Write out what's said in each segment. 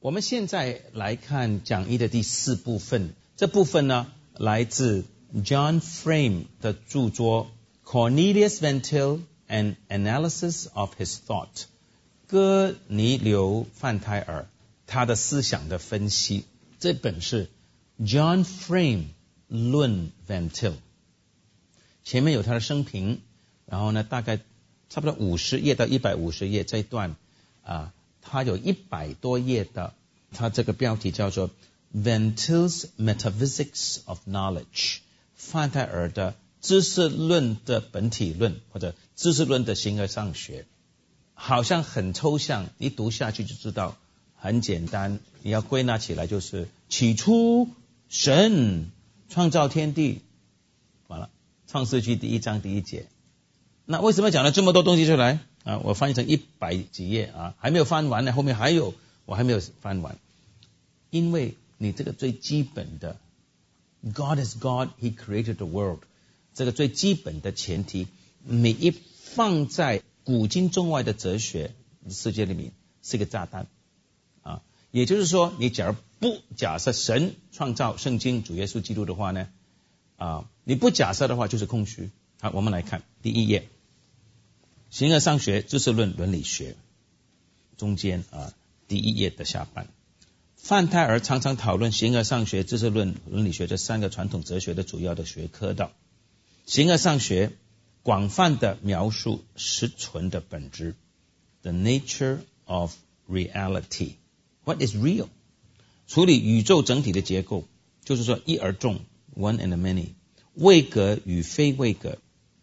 我们现在来看讲义的第4部分，这部分呢来自 John Frame 的著作 Cornelius Van Til An Analysis of His Thought， 哥尼流范泰尔他的思想的分析。这本是 John Frame 论 Van Til， 前面有他的生平，然后呢大概差不多50页到150页这一段它有100多页的，它这个标题叫做 Van Til's Metaphysics of Knowledge， 范泰尔的知识论的本体论，或者知识论的形而上学。好像很抽象，一读下去就知道很简单，你要归纳起来就是起初神创造天地，完了，创世纪第1章第1节。那为什么讲了这么多东西出来我翻译成100几页还没有翻完呢，后面还有我还没有翻完。因为你这个最基本的 God is God, He created the world， 这个最基本的前提，每一放在古今中外的哲学世界里面是一个炸弹也就是说，你假如不假设神创造圣经主耶稣基督的话呢你不假设的话就是空虚。好，我们来看第1页，形而上学知识论伦理学，中间第1页的下半。范泰尔常常讨论形而上学、知识论、伦理学这3个传统哲学的主要的学科的。形而上学广泛的描述实存的本质 ，the nature of reality， what is real？ 处理宇宙整体的结构，就是说一而众 ，one and many， 位格与非位格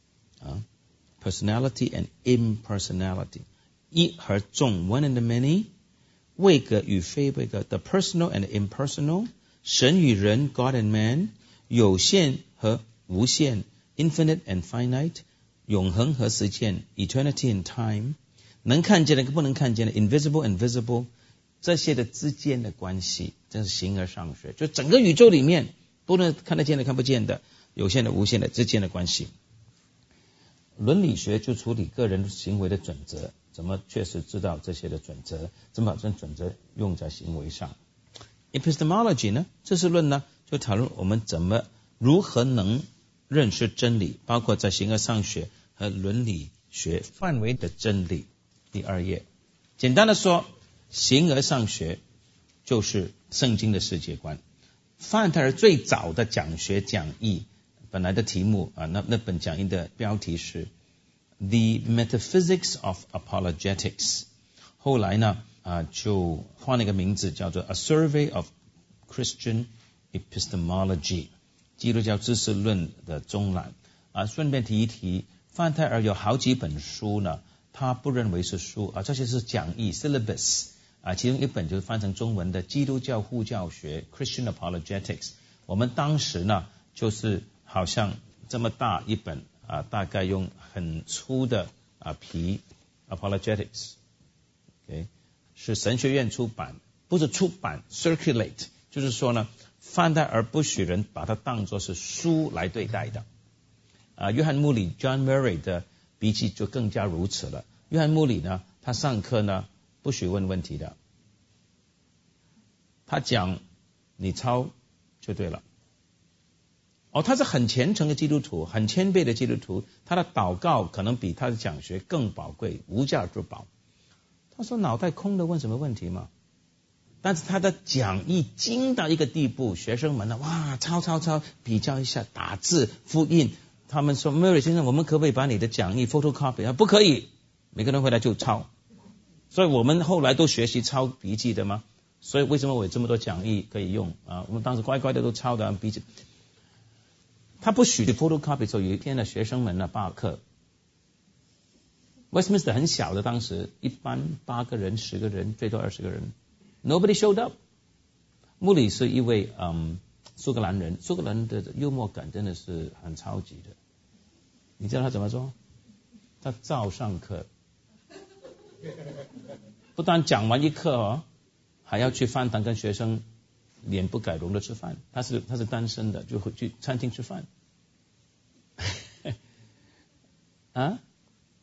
personality and impersonality， 一和众 one and many， 位格与非位格 the personal and impersonal， 神与人 God and man， 有限和无限 infinite and finite， 永恒和时间 eternity and time， 能看见的跟不能看见的 invisible and visible， 这些的之间的关系，这是形而上学，就整个宇宙里面不能看得见的看不见的，有限的无限的之间的关系。伦理学就处理个人行为的准则，怎么确实知道这些的准则，怎么把这准则用在行为上。Epistemology 呢，知识论呢，就讨论我们如何能认识真理，包括在形而上学和伦理学范围的真理。第2页，简单的说，形而上学就是圣经的世界观。范泰尔最早的讲学讲义本来的题目那本讲义的标题是 The Metaphysics of Apologetics， 后来呢就换了一个名字叫做 A Survey of Christian Epistemology， 基督教知识论的中览顺便提一提，范泰尔有好几本书呢，他不认为是书这些是讲义 syllabus其中一本就是翻成中文的基督教护教学 Christian Apologetics， 我们当时呢就是好像这么大一本大概用很粗的皮 Apologetics， 是神学院出版，不是出版 circulate， 就是说呢范泰尔不许人把它当作是书来对待的约翰穆里 John Murray 的笔记就更加如此了。约翰穆里呢他上课呢不许问问题的，他讲你抄就对了他是很虔诚的基督徒，很谦卑的基督徒，他的祷告可能比他的讲学更宝贵，无价之宝。他说脑袋空的问什么问题嘛？但是他的讲义精到一个地步，学生们呢哇抄比较一下打字复印，他们说 Murray 先生，我们可不可以把你的讲义 photocopy？ 不可以，每个人回来就抄。所以我们后来都学习抄笔记的嘛，所以为什么我有这么多讲义可以用我们当时乖乖的都抄的笔记。他不许 photocopy 的时候，有一天呢学生们呢罢课， Westminster 很小的，当时一般8个人10个人最多20个人， Nobody showed up。 穆里是一位苏格兰人，苏格兰的幽默感真的是很超级的。你知道他怎么做？他照上课，不但讲完一课还要去饭堂跟学生脸不改容的吃饭。他是单身的，就会去餐厅吃饭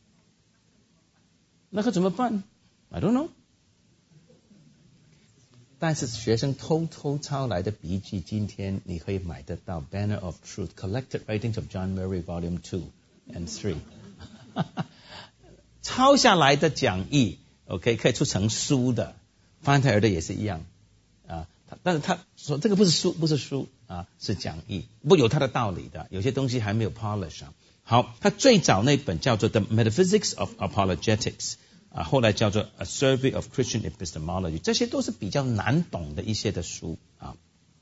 那可怎么办？ I don't know。 但是学生偷偷抄来的笔记，今天你可以买得到 Banner of Truth Collected Writings of John Murray Volume 2 and 3抄下来的讲义 OK 可以出成书的，范泰尔的也是一样啊。但是他说这个不是书啊，是讲义，不有他的道理的，有些东西还没有 polish 啊。好，他最早那本叫做 The Metaphysics of Apologetics 啊，后来叫做 A Survey of Christian Epistemology， 这些都是比较难懂的一些的书啊。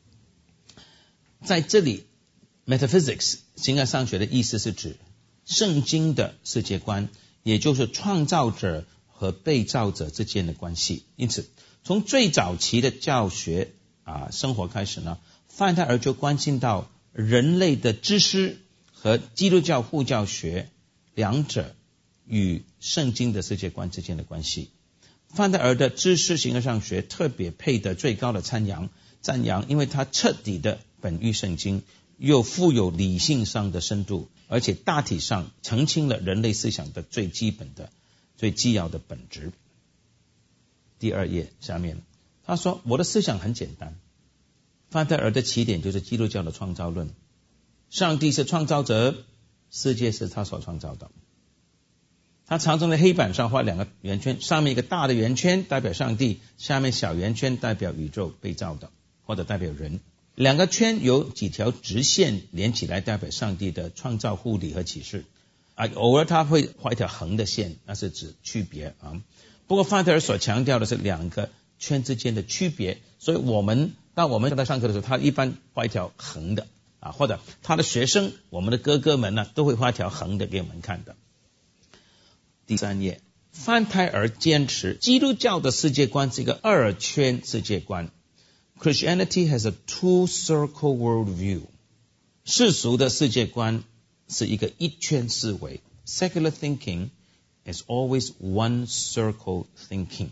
在这里 Metaphysics 形而上学的意思是指圣经的世界观，也就是创造者和被造者之间的关系。因此从最早期的教学生活开始呢，范泰尔就关心到人类的知识和基督教护教学两者与圣经的世界观之间的关系。范泰尔的知识形而上学特别配得最高的赞扬，因为它彻底的本于圣经，又富有理性上的深度，而且大体上澄清了人类思想的最基本的最基要的本质。第2页下面他说，我的思想很简单，范泰尔的起点就是基督教的创造论，上帝是创造者，世界是他所创造的。他常常在黑板上画2个圆圈，上面一个大的圆圈代表上帝，下面小圆圈代表宇宙被造的或者代表人。2个圈有几条直线连起来，代表上帝的创造、护理和启示偶尔他会画一条横的线，那是指区别不过范泰尔所强调的是2个圈之间的区别，所以我们在上课的时候，他一般画一条横的或者他的学生，我们的哥哥们呢，都会画一条横的给我们看的。第3页，范泰尔坚持基督教的世界观是一个2圈世界观。Christianity has a two-circle worldview。世俗的世界观是一个1圈思维。Secular thinking is always one-circle thinking。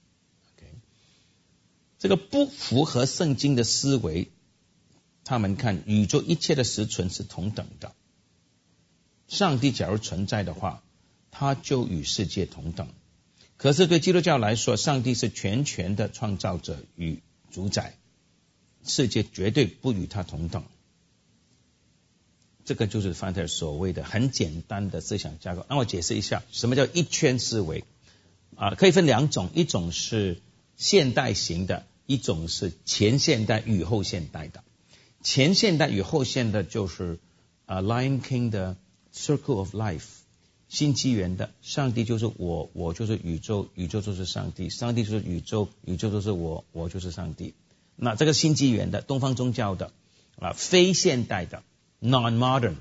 这个不符合圣经的思维，他们看宇宙一切的实存是同等的。上帝假如存在的话，他就与世界同等。可是对基督教来说，上帝是全权的创造者与主宰，世界绝对不与他同等。这个就是范泰尔所谓的很简单的思想架构。让我解释一下什么叫1圈思维可以分2种，一种是现代型的，一种是前现代与后现代的。前现代与后现代就是Lion King 的 Circle of Life， 新纪元的上帝就是我，我就是宇宙，宇宙就是上帝，上帝就是宇宙，宇宙就是我，我就是上帝。那这个新纪元的东方宗教的非现代的 non-modern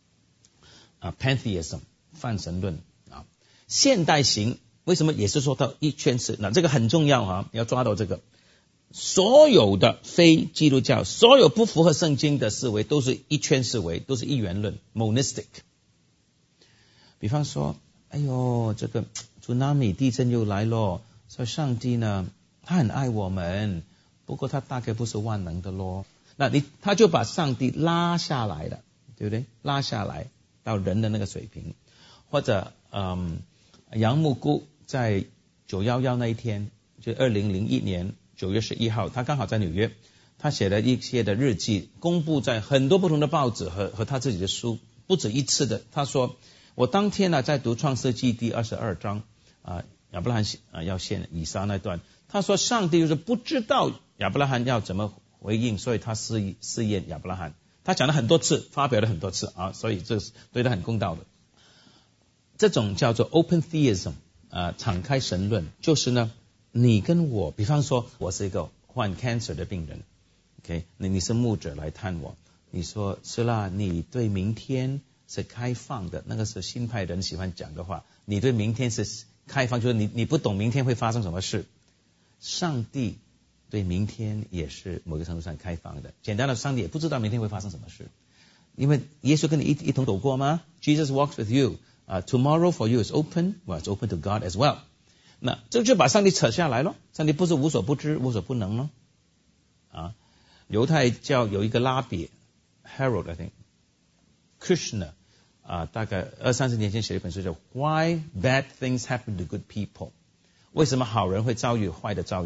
pantheism 泛神论现代型为什么也是说到1圈思？那这个很重要要抓到这个。所有的非基督教，所有不符合圣经的思维都是1圈思维，都是一元论 monistic。 比方说这个 tsunami 地震又来了，所以上帝呢他很爱我们，不过他大概不是万能的咯。那他就把上帝拉下来了，对不对？拉下来到人的那个水平。或者杨牧姑在911那一天，就2001年9月11号，他刚好在纽约，他写了一些的日记，公布在很多不同的报纸和他自己的书，不止一次的。他说我当天在读创世纪第22章亚伯拉罕要献以撒那段，他说上帝就是不知道亚伯拉罕要怎么回应，所以他试验亚伯拉罕。他讲了很多次，发表了很多次所以这是对他很公道的。这种叫做 open theism 敞开神论，就是呢你跟我，比方说我是一个患 cancer 的病人 OK， 你是牧者来探我，你说是啦，你对明天是开放的，那个是新派人喜欢讲的话，你对明天是开放，就是你不懂明天会发生什么事。上帝对明天也是某个程度上开放的。简单的，上帝也不知道明天会发生什么事，因为耶稣跟你一同走过吗？ Jesus walks with you、tomorrow for you is open， well it's open to God as well。 那这就把上帝扯下来了，上帝不是无所不知无所不能了犹太教有一个拉比 Harold I think Kushner大概20-30年前写了一本书叫 Why Bad Things Happen to Good People， 为什么好人会遭遇坏的遭遇。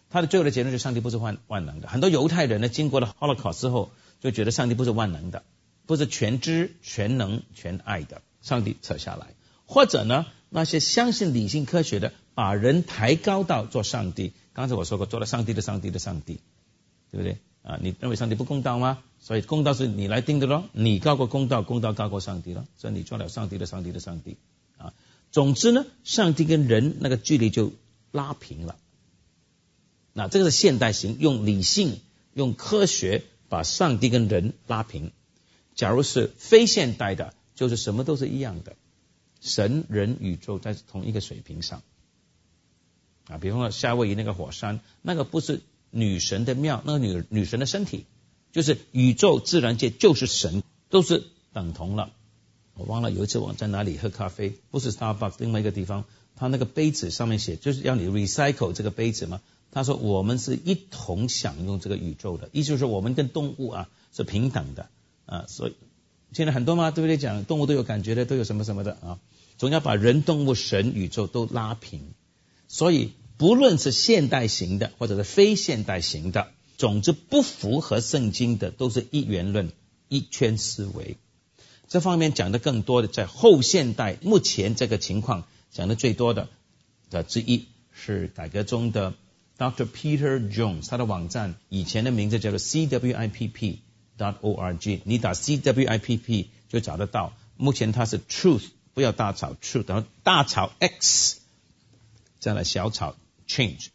他的最后的结论是上帝不是万能的。很多犹太人呢，经过了 Holocaust 之后，就觉得上帝不是万能的，不是全知、全能、全爱的，上帝扯下来。或者呢，那些相信理性科学的，把人抬高到做上帝。刚才我说过，做了上帝的上帝的上帝，对不对？你认为上帝不公道吗？所以公道是你来定的咯，你高过公道，公道高过上帝咯，所以你做了上帝的上帝的上帝啊。总之呢，上帝跟人那个距离就拉平了。那这个是现代型，用理性、用科学把上帝跟人拉平。假如是非现代的，就是什么都是一样的，神、人、宇宙在同一个水平上啊。比方说夏威夷那个火山，那个不是女神的庙，那个女神的身体，就是宇宙自然界就是神，都是等同了。我忘了有一次我在哪里喝咖啡，不是 Starbucks， 另外一个地方，他那个杯子上面写，就是要你 recycle 这个杯子嘛。他说我们是一同享用这个宇宙的，意思就是我们跟动物是平等的所以现在很多嘛，对不对？讲动物都有感觉的，都有什么什么的总要把人、动物、神、宇宙都拉平。所以不论是现代型的或者是非现代型的，总之不符合圣经的都是一元论、一圈思维。这方面讲的更多的，在后现代目前这个情况讲的最多的之一是改革中的 Dr. Peter Jones， 他的网站以前的名字叫做 CWIPP.org， 你打 CWIPP 就找得到。目前它是 Truth， 不要大草 Truth， 然后大草 X， 再来小草 Change，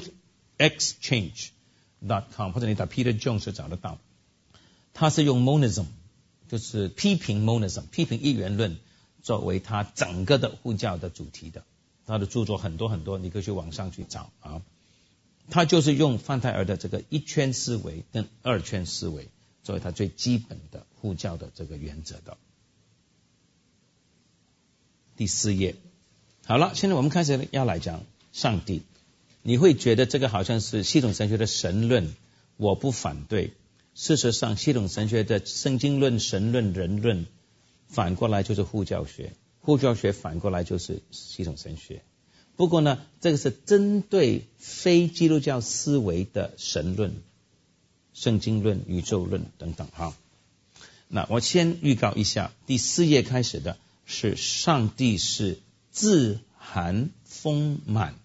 truthxchange.com， 或者你打 Peter Jones 就找得到。他是用 monism， 就是批评 monism， 批评一元论作为他整个的护教的主题的。他的著作很多很多，你可以去网上去找他就是用范泰尔的这个一圈思维跟二圈思维作为他最基本的护教的这个原则的。第4页，好了，现在我们开始要来讲上帝。你会觉得这个好像是系统神学的神论，我不反对。事实上，系统神学的圣经论、神论、人论，反过来就是护教学，护教学反过来就是系统神学。不过呢，这个是针对非基督教思维的神论、圣经论、宇宙论等等那我先预告一下，第4页开始的是上帝是自含丰满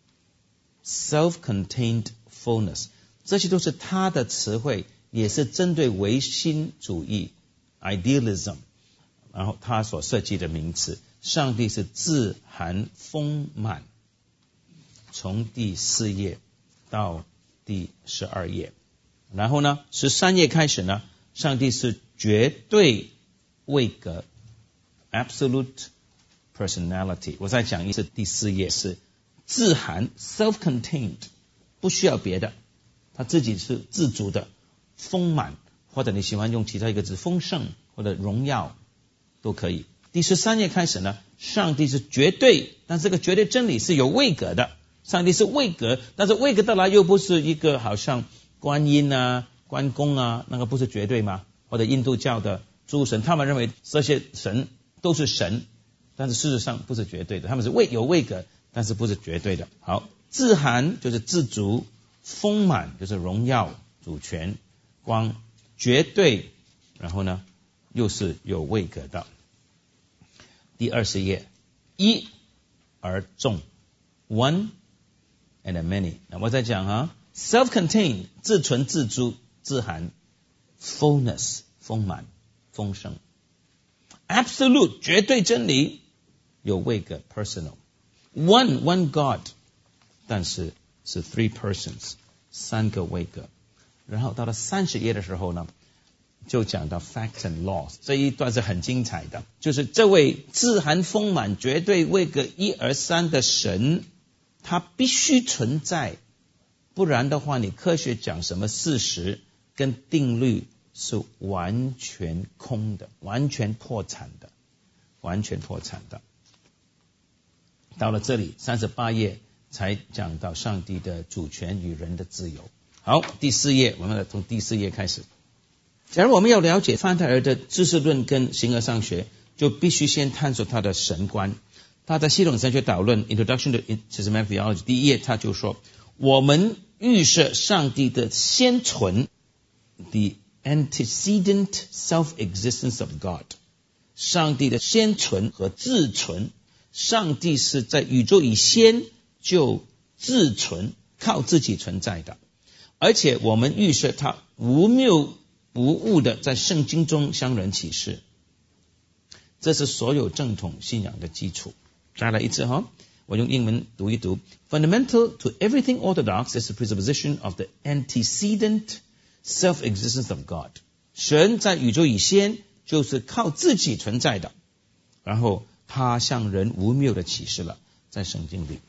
self-contained fullness， 这些都是他的词汇，也是针对唯心主义 idealism， 然后他所设计的名词。上帝是自含丰满，从第4页到第12页。然后呢13页开始呢，上帝是绝对位格 absolute personality。 我再讲一次，第4页是自含 self-contained， 不需要别的，他自己是自足的，丰满，或者你喜欢用其他一个字丰盛或者荣耀都可以。第13页开始呢，上帝是绝对，但这个绝对真理是有位格的。上帝是位格，但是位格到来又不是一个好像观音关公那个不是绝对吗？或者印度教的诸神，他们认为这些神都是神，但是事实上不是绝对的，他们是有位格，但是不是绝对的。好，自含就是自足，丰满就是荣耀、主权、光，绝对，然后呢又是有位格的。第20页，一而众 one and a many。 那我再讲self-contained 自存自足自含， fullness 丰满丰盛， absolute 绝对真理有位格 personal， one God， 但是是 three persons 3个位格。然后到了30页的时候呢，就讲到 facts and laws， 这一段是很精彩的，就是这位自含丰满绝对位格1而3的神，他必须存在，不然的话你科学讲什么事实跟定律是完全空的，完全破产的。到了这里38页才讲到上帝的主权与人的自由。好，第4页，我们从第4页开始。假如我们要了解范泰尔的知识论跟形而上学，就必须先探索他的神观。他在系统神学导论 Introduction to Systematic Theology 第1页他就说，我们预设上帝的先存 the antecedent self-existence of God， 上帝的先存和自存，上帝是在宇宙以先就自存，靠自己存在的，而且我们预设他无谬无误的在圣经中向人启示，这是所有正统信仰的基础。再来一次我用英文读一读。 Fundamental to everything orthodox is the presupposition of the antecedent self-existence of God。 神在宇宙以先就是靠自己存在的，然后他向人无谬的启示了，在圣经里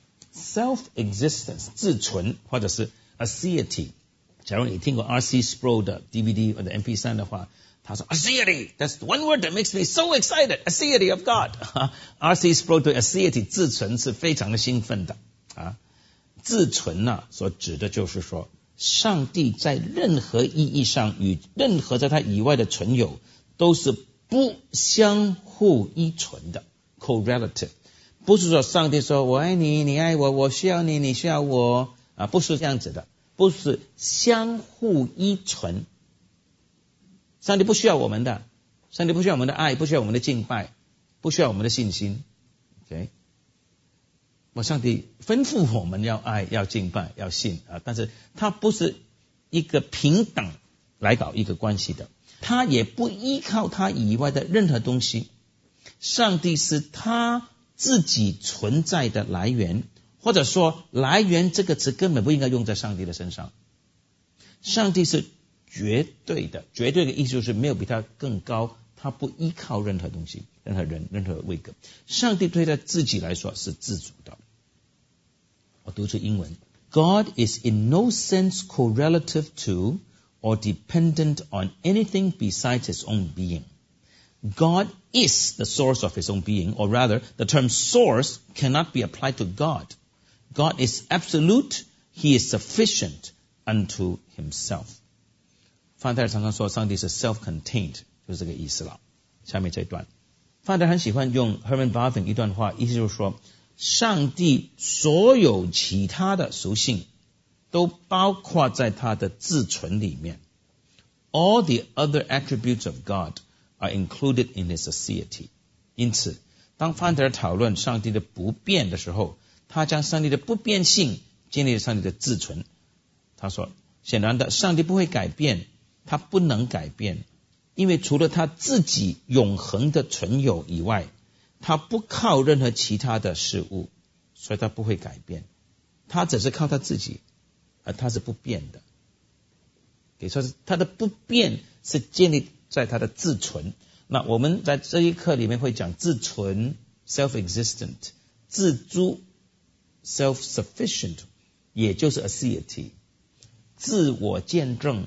self-existence 自存或者是 aseity。 假如你听过 R.C. Sproul 的 DVD 或者 MP3 的话，他说 aseity, that's one word that makes me so excited, aseity of God。 R.C. Sproul 对 aseity 自存是非常的兴奋的自存所指的就是说，上帝在任何意义上与任何在他以外的存有都是不相互依存的 correlative。 不是说上帝说我爱你，你爱我，我需要你，你需要我不是这样子的，不是相互依存。上帝不需要我们的，上帝不需要我们的爱，不需要我们的敬拜，不需要我们的信心。 OK， 上帝吩咐我们要爱，要敬拜，要信但是他不是一个平等来搞一个关系的，他也不依靠他以外的任何东西。上帝是他自己存在的来源，或者说来源这个词根本不应该用在上帝的身上。上帝是绝对的，绝对的意思就是没有比他更高，他不依靠任何东西，任何人，任何位格。上帝对他自己来说是自主的。我读出英文。 God is in no sense correlative to or dependent on anything besides his own being. God is the source of his own being, or rather, the term source cannot be applied to God. God is absolute, he is sufficient unto himself. 范德尔常常说上帝是 self-contained， 就是这个意思了。下面这一段，范德尔很喜欢用 Herman Bavinck 一段话，意思就是说，上帝所有其他的属性都包括在他的自存里面。All the other attributes of God are included in his aseity。 因此，当范德尔讨论上帝的不变的时候，他将上帝的不变性建立在上帝的自存。他说，显然的，上帝不会改变，他不能改变，因为除了他自己永恒的存有以外，他不靠任何其他的事物，所以他不会改变，他只是靠他自己，而他是不变的。可以说是他的不变是建立在他的自存。那我们在这一课里面会讲自存 self-existent， 自足 self-sufficient， 也就是 aseity， 自我见证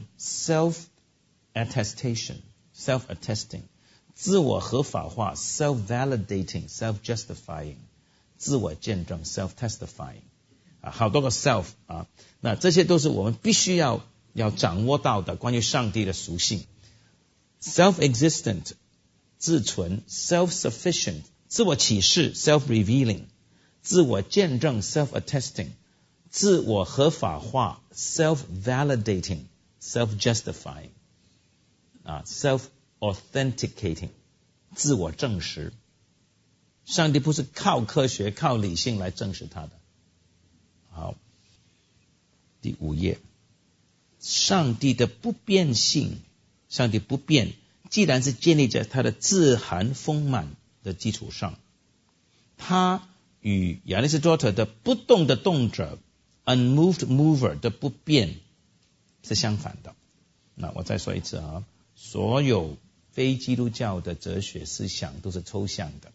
self-attestation self-attesting， 自我合法化 self-validating self-justifying， 自我见证 self-testifying， 好多个 self 那这些都是我们必须要掌握到的关于上帝的属性。 self-existent 自存， self-sufficient 自我启示 self-revealing， 自我见证 self-attesting， 自我合法化 self-validating self-justifying， self-authenticating 自我证实。上帝不是靠科学靠理性来证实他的。好，第5页，上帝的不变性，上帝不变，既然是建立在他的自含丰满的基础上，他与亚里士多德的不动的动者 unmoved mover 的不变是相反的。那我再说一次所有非基督教的哲学思想都是抽象的。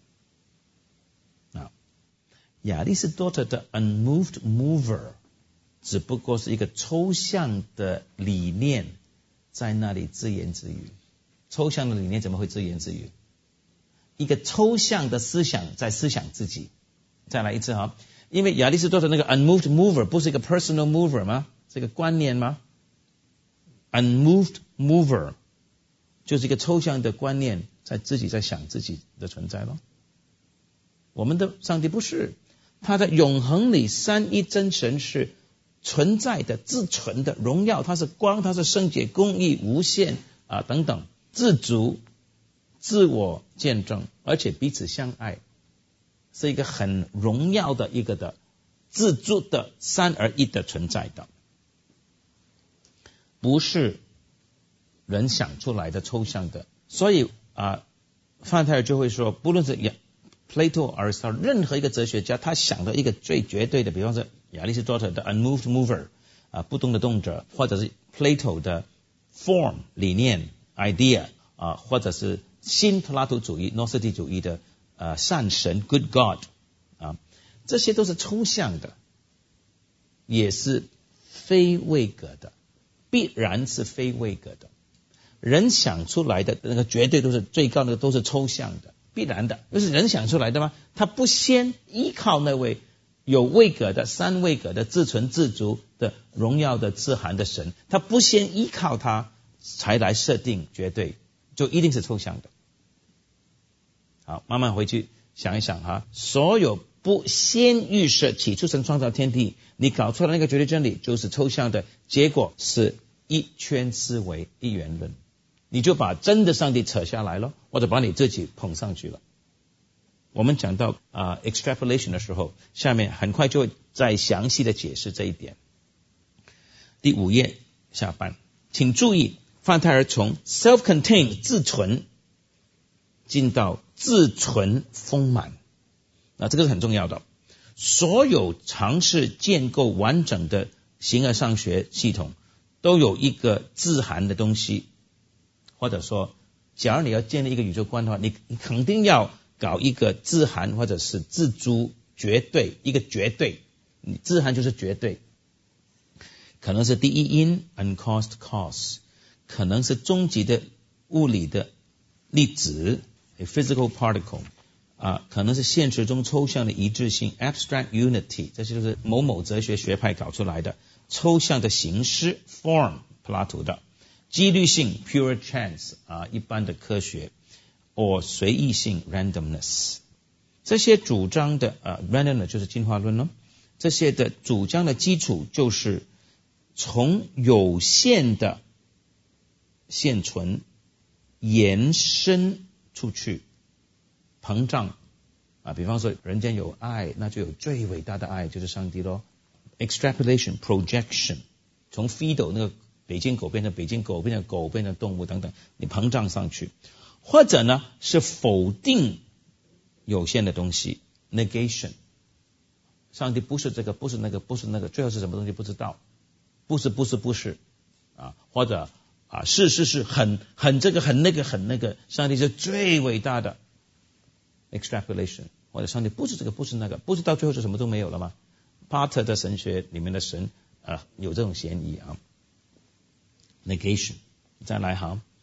亚里士多德的 unmoved mover 只不过是一个抽象的理念在那里自言自语。抽象的理念怎么会自言自语？一个抽象的思想在思想自己。再来一次因为亚里士多德那个 unmoved mover 不是一个 personal mover 吗？是一个观念吗？ unmoved mover 就是一个抽象的观念在自己在想自己的存在咯。我们的上帝不是，他的永恒里三一真神是存在的自存的荣耀，它是光，它是圣洁、公义、无限等等，自足、自我见证，而且彼此相爱，是一个很荣耀的一个的自足的三而一的存在的，不是人想出来的抽象的。所以范泰尔就会说，不论是Plato、Aristotle 任何一个哲学家，他想的一个最绝对的，比方说亚里士多德的 unmoved mover 不动的动者，或者是 Plato 的 form 理念 idea 或者是新柏拉图主义 Gnostic 主义的善神 good God 这些都是抽象的，也是非位格的，必然是非位格的。人想出来的那个绝对都是最高的，都是抽象的，必然的，就是人想出来的吗？他不先依靠那位有位格的三位格的自存自足的荣耀的自含的神，他不先依靠他才来设定绝对，就一定是抽象的。好，慢慢回去想一想所有不先预设起初神创造天地，你搞出来那个绝对真理就是抽象的，结果是一圈思维一元论，你就把真的上帝扯下来了，或者把你自己捧上去了。我们讲到extrapolation 的时候，下面很快就会再详细的解释这一点。第5页下半，请注意范泰尔从 self-contained 自存进到自存丰满，这个是很重要的。所有尝试建构完整的形而上学系统都有一个自含的东西，或者说假如你要建立一个宇宙观的话，你肯定要搞一个自含或者是自足绝对，一个绝对，自含就是绝对，可能是第一因 uncaused cause， 可能是终极的物理的粒子 a physical particle， 可能是现实中抽象的一致性 abstract unity， 这些就是某某哲学学派搞出来的抽象的形式 form 柏拉图的，几率性 pure chance 一般的科学或随意性 randomness， 这些主张的randomness 就是进化论这些的主张的基础就是从有限的现存延伸出去膨胀比方说人间有爱，那就有最伟大的爱，就是上帝咯。 extrapolation projection， 从 Fido 那个北京狗变成北京狗，变成狗，变成动物等等，你膨胀上去。或者呢是否定有限的东西 negation， 上帝不是这个，不是那个，不是那个，最后是什么东西不知道，不是或者是很这个很那个很那个，上帝是最伟大的 extrapolation， 或者上帝不是这个不是那个，不知道最后是什么都没有了吗？巴特的神学里面的神有这种嫌疑negation。 再来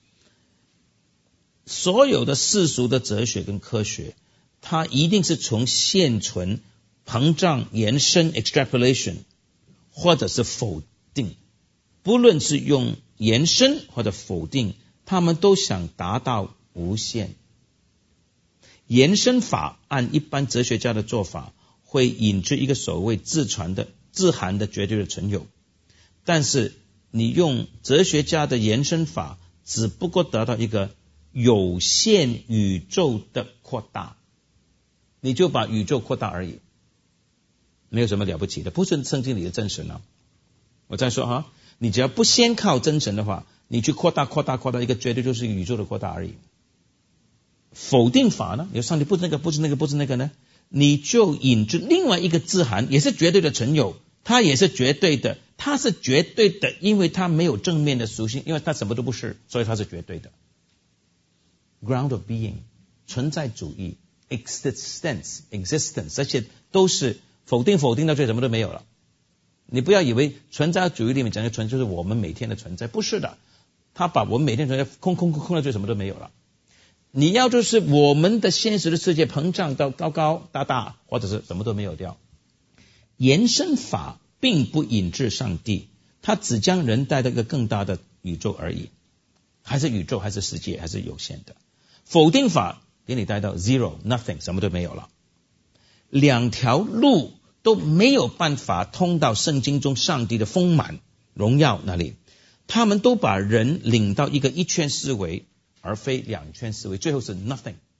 所有的世俗的哲学跟科学，它一定是从现存膨胀延伸 extrapolation 或者是否定，不论是用延伸或者否定，他们都想达到无限。延伸法按一般哲学家的做法会引致一个所谓自含的绝对的存有，但是你用哲学家的延伸法只不过得到一个有限宇宙的扩大，你就把宇宙扩大而已，没有什么了不起的，不是圣经里的真神我再说你只要不先靠真神的话，你去扩大一个绝对就是一个宇宙的扩大而已。否定法呢，你说上帝不是那个不是那个不是那个呢，你就引致另外一个自含，也是绝对的存有，它也是绝对的，它是绝对的，因为它没有正面的属性，因为它什么都不是，所以它是绝对的。ground of being 存在主义 existence 这些都是否定到最后什么都没有了。你不要以为存在主义里面讲的存在就是我们每天的存在，不是的，他把我们每天存在空到最后什么都没有了。你要就是我们的现实的世界膨胀到高大，或者是什么都没有掉。延伸法并不引致上帝，它只将人带到一个更大的宇宙而已，还是宇宙还是世界还是有限的。否定法给你带到 zero nothing 什么都没有了。两条路都没有办法通到圣经中上帝的丰满荣耀那里。他们都把人领到一个一圈思维，而非两圈思维，最后是 nothing。